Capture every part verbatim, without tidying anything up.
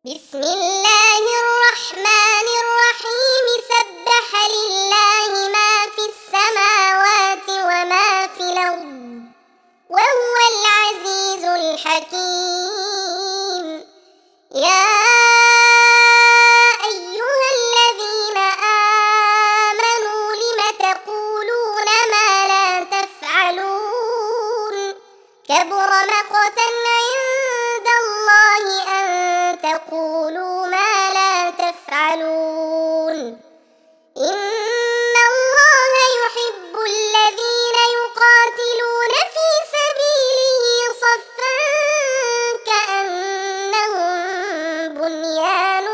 بسم الله الرحمن الرحيم سبح لله ما في السماوات وما في الأرض وهو العزيز الحكيم. يا أيها الذين آمنوا لم تقولون ما لا تفعلون كبر مقتا عند الله أن تقولوا ما لا تفعلون. إن الله يحب الذين يقاتلون في سبيله صفا كأنهم بنيان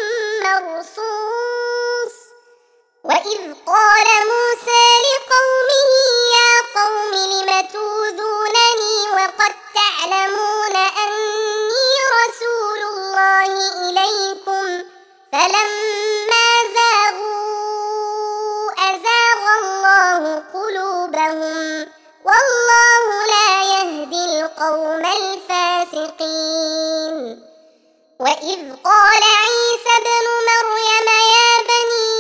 مرصوص. وإذ قال موسى لقومه يا قوم لم تؤذونني وقد تعلمون أني رسول الله إليكم فلما زاغوا أزاغ الله قلوبهم والله لا يهدي القوم الفاسقين. وإذ قال عيسى ابن مريم يا بني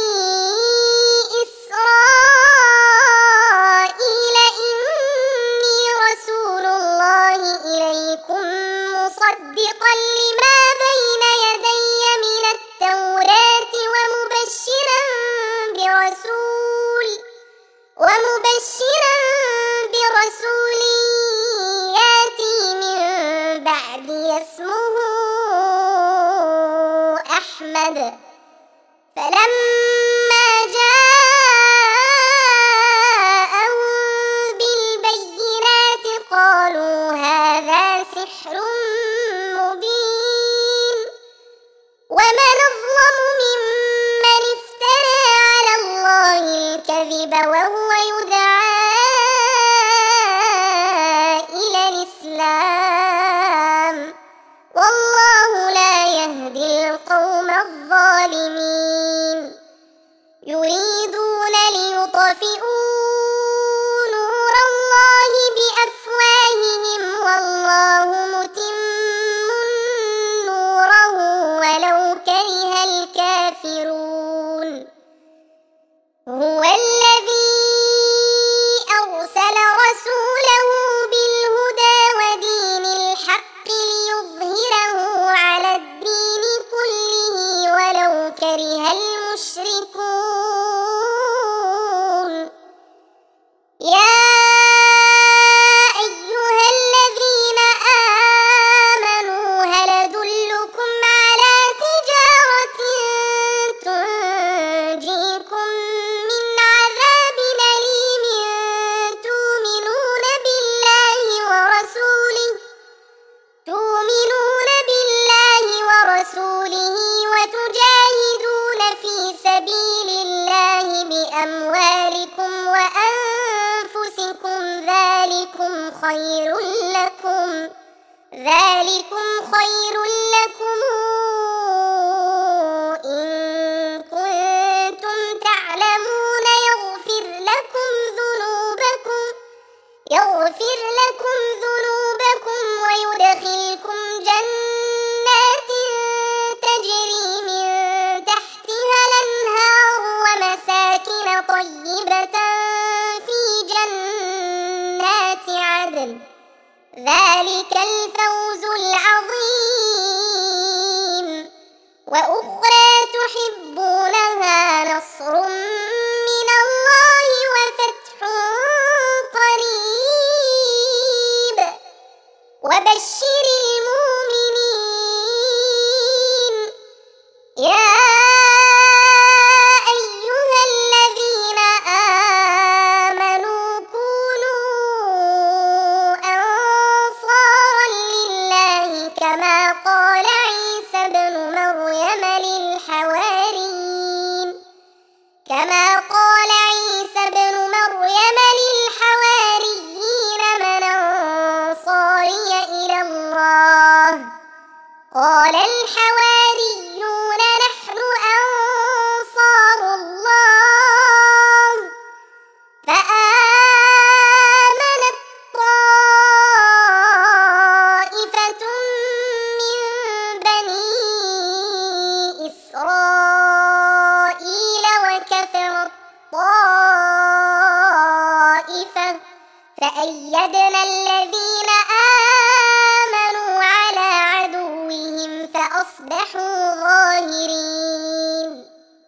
إسرائيل إني رسول الله إليكم مصدقا لما بين يدي من التوراة ومبشرا برسول ومبشرا برسول يأتي من بعدي اسمه أحمد. فلما جاءهم بالبينات قالوا هذا سحر مبين ومن أظلم ممن افترى على الله الكذب وهو يدعى إلى الإسلام والله لا يهدي القوم الظالمين. يريدون ليطفئوا نور الله بأفواههم والله متم نوره ولو كره الكافرون. هو الذي أرسل رسوله بالهدى ودين الحق ليظهره على الدين كله ولو كره المشركون. يا أيها الذين آمنوا هل أدلكم على تجارة تنجيكم من عذاب أليم تؤمنون بالله ورسوله تؤمنون بالله ورسوله وتجاهدون في سبيل الله بأموالكم وأنفسكم ذلكم خير لكم ذلكم خير لكم إن كنتم تعلمون يغفر لكم ذنوبكم يغفر لكم ذنوبكم ويدخلكم جنات تجري من تحتها الأنهار ومساكن طيبة في جنات عدن ذلك الفوز العظيم. وأخرى تحبونها نصر من الله وفتح قريب وبشر المؤمنين. يا أيها الذين آمنوا كونوا أنصارا لله كما قال عيسى ابن مريم للحواريين كما قال عيسى ابن مريم للحواريين من أنصاري إلى الله قال الحواريون نحن أنصار الله فآمنت طائفة من بني طائفة فأيدنا الذين آمنوا على عدوهم فأصبحوا